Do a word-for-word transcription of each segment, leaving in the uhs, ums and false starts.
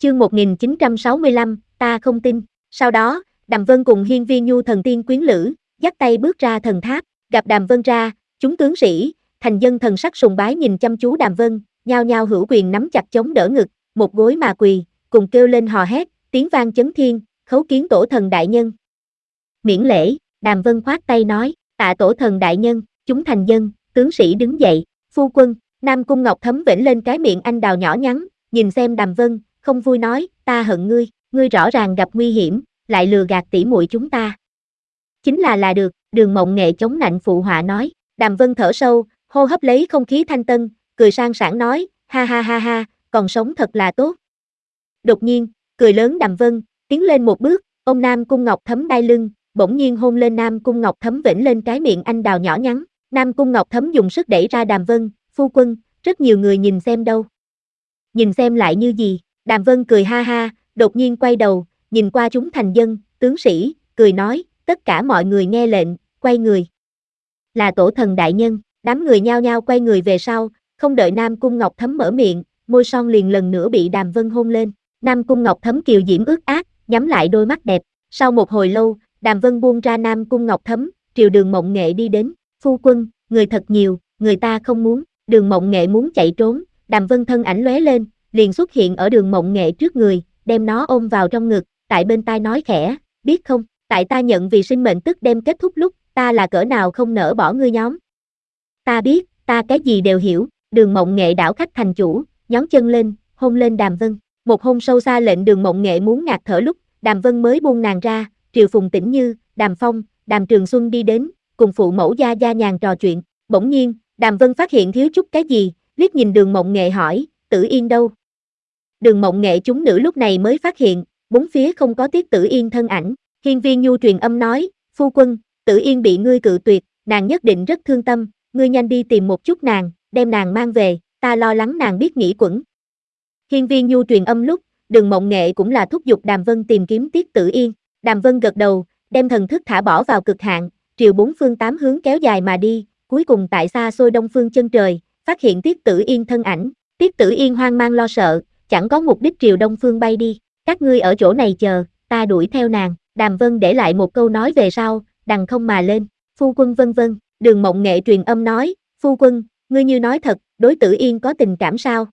Chương một nghìn chín trăm sáu mươi lăm, ta không tin. Sau đó, Đàm Vân cùng Hiên Viên Nhu thần tiên quyến lữ, dắt tay bước ra thần tháp, gặp Đàm Vân ra, chúng tướng sĩ, thành dân thần sắc sùng bái nhìn chăm chú Đàm Vân, nhao nhao hữu quyền nắm chặt chống đỡ ngực, một gối mà quỳ, cùng kêu lên hò hét, tiếng vang chấn thiên, khấu kiến tổ thần đại nhân. Miễn lễ, Đàm Vân khoát tay nói, tạ tổ thần đại nhân, chúng thành dân, tướng sĩ đứng dậy, phu quân, Nam Cung Ngọc Thấm vểnh lên cái miệng anh đào nhỏ nhắn, nhìn xem Đàm Vân, không vui nói, ta hận ngươi, ngươi rõ ràng gặp nguy hiểm, lại lừa gạt tỷ muội chúng ta. Chính là là được, Đường Mộng Nghệ chống nạnh phụ họa nói, Đàm Vân thở sâu, hô hấp lấy không khí thanh tân, cười sang sảng nói, ha ha ha ha, còn sống thật là tốt. Đột nhiên, cười lớn Đàm Vân, tiến lên một bước, ôm Nam Cung Ngọc Thấm đai lưng, bỗng nhiên hôn lên Nam Cung Ngọc Thấm vểnh lên cái miệng anh đào nhỏ nhắn, Nam Cung Ngọc Thấm dùng sức đẩy ra Đàm Vân, phu quân, rất nhiều người nhìn xem đâu. Nhìn xem lại như gì, Đàm Vân cười ha ha, đột nhiên quay đầu, nhìn qua chúng thành dân, tướng sĩ, cười nói, tất cả mọi người nghe lệnh, quay người. Là tổ thần đại nhân, đám người nhao nhao quay người về sau, không đợi Nam Cung Ngọc Thấm mở miệng, môi son liền lần nữa bị Đàm Vân hôn lên. Nam Cung Ngọc Thấm kiều diễm ướt át, nhắm lại đôi mắt đẹp. Sau một hồi lâu, Đàm Vân buông ra Nam Cung Ngọc Thấm, triều Đường Mộng Nghệ đi đến. Phu quân, người thật nhiều, người ta không muốn. Đường Mộng Nghệ muốn chạy trốn, Đàm Vân thân ảnh lóe lên, liền xuất hiện ở Đường Mộng Nghệ trước người, đem nó ôm vào trong ngực, tại bên tai nói khẽ, biết không, tại ta nhận vì sinh mệnh tức đem kết thúc lúc, ta là cỡ nào không nỡ bỏ ngươi nhóm. Ta biết, ta cái gì đều hiểu. Đường Mộng Nghệ đảo khách thành chủ, nhón chân lên, hôn lên Đàm Vân. Một hôn sâu xa lệnh Đường Mộng Nghệ muốn ngạt thở lúc, Đàm Vân mới buông nàng ra, Triều Phùng Tĩnh Như, Đàm Phong, Đàm Trường Xuân đi đến, cùng phụ mẫu gia gia nhàn trò chuyện. Bỗng nhiên, Đàm Vân phát hiện thiếu chút cái gì, liếc nhìn Đường Mộng Nghệ hỏi, Tử Yên đâu? Đường Mộng Nghệ chúng nữ lúc này mới phát hiện, bốn phía không có Tiết Tử Yên thân ảnh. Hiên Viên Nhu truyền âm nói, phu quân, Tử Yên bị ngươi cự tuyệt, nàng nhất định rất thương tâm, ngươi nhanh đi tìm một chút nàng, đem nàng mang về, ta lo lắng nàng biết nghĩ quẩn. Hiên Viên Nhu truyền âm lúc, Đường Mộng Nghệ cũng là thúc giục Đàm Vân tìm kiếm Tiết Tử Yên. Đàm Vân gật đầu, đem thần thức thả bỏ vào cực hạn, triều bốn phương tám hướng kéo dài mà đi, cuối cùng tại xa xôi đông phương chân trời, phát hiện Tiết Tử Yên thân ảnh. Tiết Tử Yên hoang mang lo sợ, chẳng có mục đích triều đông phương bay đi, các ngươi ở chỗ này chờ, ta đuổi theo nàng. Đàm Vân để lại một câu nói về sau, đằng không mà lên, phu quân vân vân. Đường Mộng Nghệ truyền âm nói, phu quân, ngươi như nói thật, đối Tử Yên có tình cảm sao?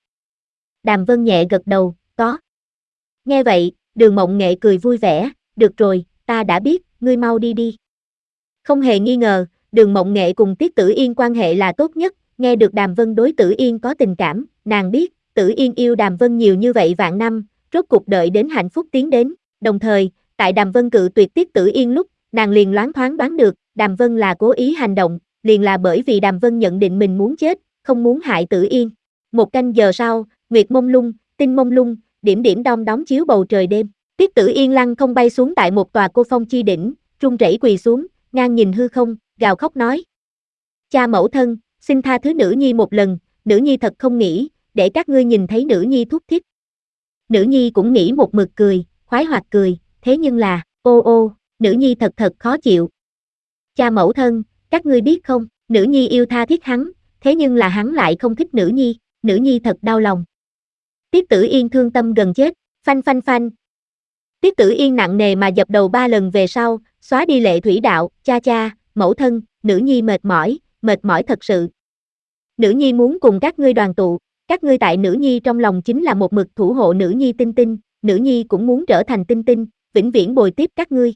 Đàm Vân nhẹ gật đầu, có. Nghe vậy, Đường Mộng Nghệ cười vui vẻ, được rồi, ta đã biết, ngươi mau đi đi. Không hề nghi ngờ, Đường Mộng Nghệ cùng Tiết Tử Yên quan hệ là tốt nhất, nghe được Đàm Vân đối Tử Yên có tình cảm, nàng biết, Tử Yên yêu Đàm Vân nhiều như vậy vạn năm, rốt cuộc đợi đến hạnh phúc tiến đến, đồng thời, tại Đàm Vân cự tuyệt Tiết Tử Yên lúc, nàng liền loáng thoáng đoán được, Đàm Vân là cố ý hành động, liền là bởi vì Đàm Vân nhận định mình muốn chết, không muốn hại Tử Yên. Một canh giờ sau, nguyệt mông lung, tinh mông lung, điểm điểm đom đóm chiếu bầu trời đêm. Tiết Tử Yên lăng không bay xuống tại một tòa cô phong chi đỉnh, run rẩy quỳ xuống, ngang nhìn hư không, gào khóc nói: Cha mẫu thân, xin tha thứ nữ nhi một lần, nữ nhi thật không nghĩ, để các ngươi nhìn thấy nữ nhi thúc thiết. Nữ nhi cũng nghĩ một mực cười, khoái hoạt cười, thế nhưng là, ô ô, nữ nhi thật thật khó chịu. Cha mẫu thân, các ngươi biết không, nữ nhi yêu tha thiết hắn, thế nhưng là hắn lại không thích nữ nhi, nữ nhi thật đau lòng. Tiết Tử Yên thương tâm gần chết, phanh phanh phanh. Tiết Tử Yên nặng nề mà dập đầu ba lần về sau, xóa đi lệ thủy đạo, cha cha, mẫu thân, nữ nhi mệt mỏi, mệt mỏi thật sự. Nữ nhi muốn cùng các ngươi đoàn tụ, các ngươi tại nữ nhi trong lòng chính là một mực thủ hộ nữ nhi Tinh Tinh, nữ nhi cũng muốn trở thành Tinh Tinh, vĩnh viễn bồi tiếp các ngươi.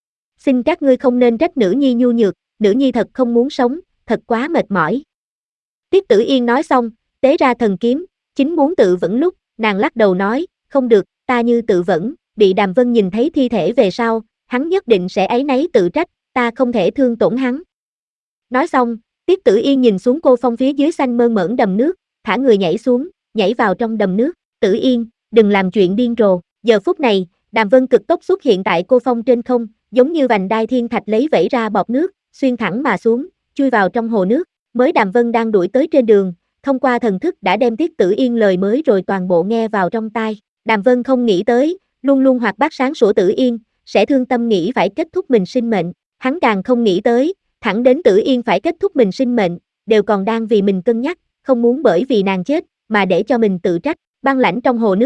Xin các ngươi không nên trách nữ nhi nhu nhược, nữ nhi thật không muốn sống, thật quá mệt mỏi. Tiết Tử Yên nói xong, tế ra thần kiếm, chính muốn tự vẫn lúc, nàng lắc đầu nói, không được, ta như tự vẫn, bị Đàm Vân nhìn thấy thi thể về sau, hắn nhất định sẽ áy náy tự trách, ta không thể thương tổn hắn. Nói xong, Tiết Tử Yên nhìn xuống cô phong phía dưới xanh mơn mởn đầm nước, thả người nhảy xuống, nhảy vào trong đầm nước. Tử Yên, đừng làm chuyện điên rồ. Giờ phút này, Đàm Vân cực tốc xuất hiện tại cô phong trên không, giống như vành đai thiên thạch lấy vẩy ra bọt nước, xuyên thẳng mà xuống, chui vào trong hồ nước. Mới Đàm Vân đang đuổi tới trên đường, thông qua thần thức đã đem Tiết Tử Yên lời mới rồi toàn bộ nghe vào trong tai. Đàm Vân không nghĩ tới, luôn luôn hoạt bát sáng sủa Tử Yên, sẽ thương tâm nghĩ phải kết thúc mình sinh mệnh. Hắn càng không nghĩ tới, thẳng đến Tử Yên phải kết thúc mình sinh mệnh, đều còn đang vì mình cân nhắc, không muốn bởi vì nàng chết, mà để cho mình tự trách. Băng lãnh trong hồ nước,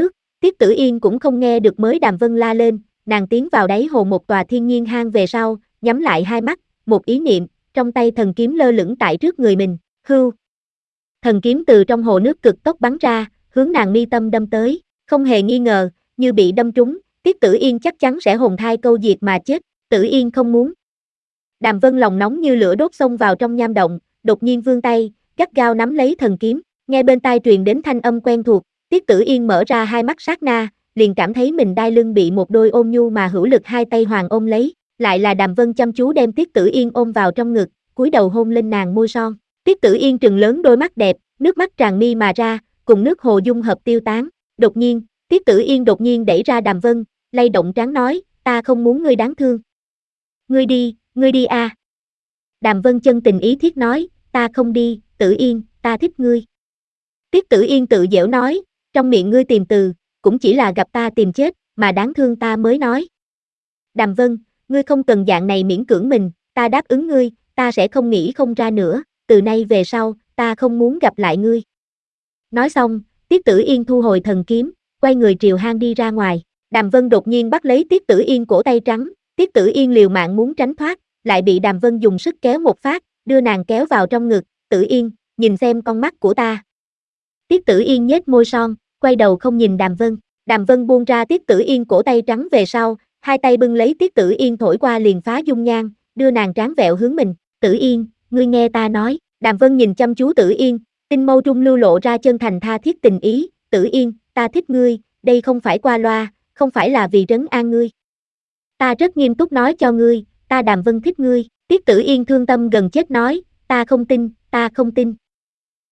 Tiết Tử Yên cũng không nghe được mới Đàm Vân la lên, nàng tiến vào đáy hồ một tòa thiên nhiên hang về sau, nhắm lại hai mắt, một ý niệm, trong tay thần kiếm lơ lửng tại trước người mình, hưu. Thần kiếm từ trong hồ nước cực tốc bắn ra, hướng nàng mi tâm đâm tới, không hề nghi ngờ, như bị đâm trúng, Tiết Tử Yên chắc chắn sẽ hồn thai câu diệt mà chết, Tử Yên không muốn. Đàm Vân lòng nóng như lửa đốt xông vào trong nham động, đột nhiên vươn tay, gắt gao nắm lấy thần kiếm, nghe bên tai truyền đến thanh âm quen thuộc, Tiết Tử Yên mở ra hai mắt sát na, liền cảm thấy mình đai lưng bị một đôi ôm nhu mà hữu lực hai tay hoàng ôm lấy, lại là Đàm Vân chăm chú đem Tiết Tử Yên ôm vào trong ngực, cúi đầu hôn lên nàng môi son. Tiết Tử Yên trừng lớn đôi mắt đẹp, nước mắt tràn mi mà ra, cùng nước hồ dung hợp tiêu tán. Đột nhiên, Tiết Tử Yên đột nhiên đẩy ra Đàm Vân, lay động trán nói, ta không muốn ngươi đáng thương. Ngươi đi, ngươi đi a. À. Đàm Vân chân tình ý thiết nói, ta không đi, Tử Yên, ta thích ngươi. Tiết Tử Yên tự giễu nói, trong miệng ngươi tìm từ, cũng chỉ là gặp ta tìm chết, mà đáng thương ta mới nói. Đàm Vân, ngươi không cần dạng này miễn cưỡng mình, ta đáp ứng ngươi, ta sẽ không nghĩ không ra nữa, từ nay về sau, ta không muốn gặp lại ngươi. Nói xong, Tiết Tử Yên thu hồi thần kiếm, quay người triều hang đi ra ngoài. Đàm Vân đột nhiên bắt lấy Tiết Tử Yên cổ tay trắng, Tiết Tử Yên liều mạng muốn tránh thoát, lại bị Đàm Vân dùng sức kéo một phát, đưa nàng kéo vào trong ngực, Tử Yên, nhìn xem con mắt của ta. Tiết Tử Yên nhếch môi son, quay đầu không nhìn Đàm Vân. Đàm Vân buông ra Tiết Tử Yên cổ tay trắng về sau, hai tay bưng lấy Tiết Tử Yên thổi qua liền phá dung nhan, đưa nàng tráng vẹo hướng mình. Tử Yên, ngươi nghe ta nói. Đàm Vân nhìn chăm chú Tử Yên, tinh mâu trung lưu lộ ra chân thành tha thiết tình ý. Tử Yên, ta thích ngươi, đây không phải qua loa, không phải là vì trấn an ngươi. Ta rất nghiêm túc nói cho ngươi, ta Đàm Vân thích ngươi. Tiết Tử Yên thương tâm gần chết nói, ta không tin, ta không tin.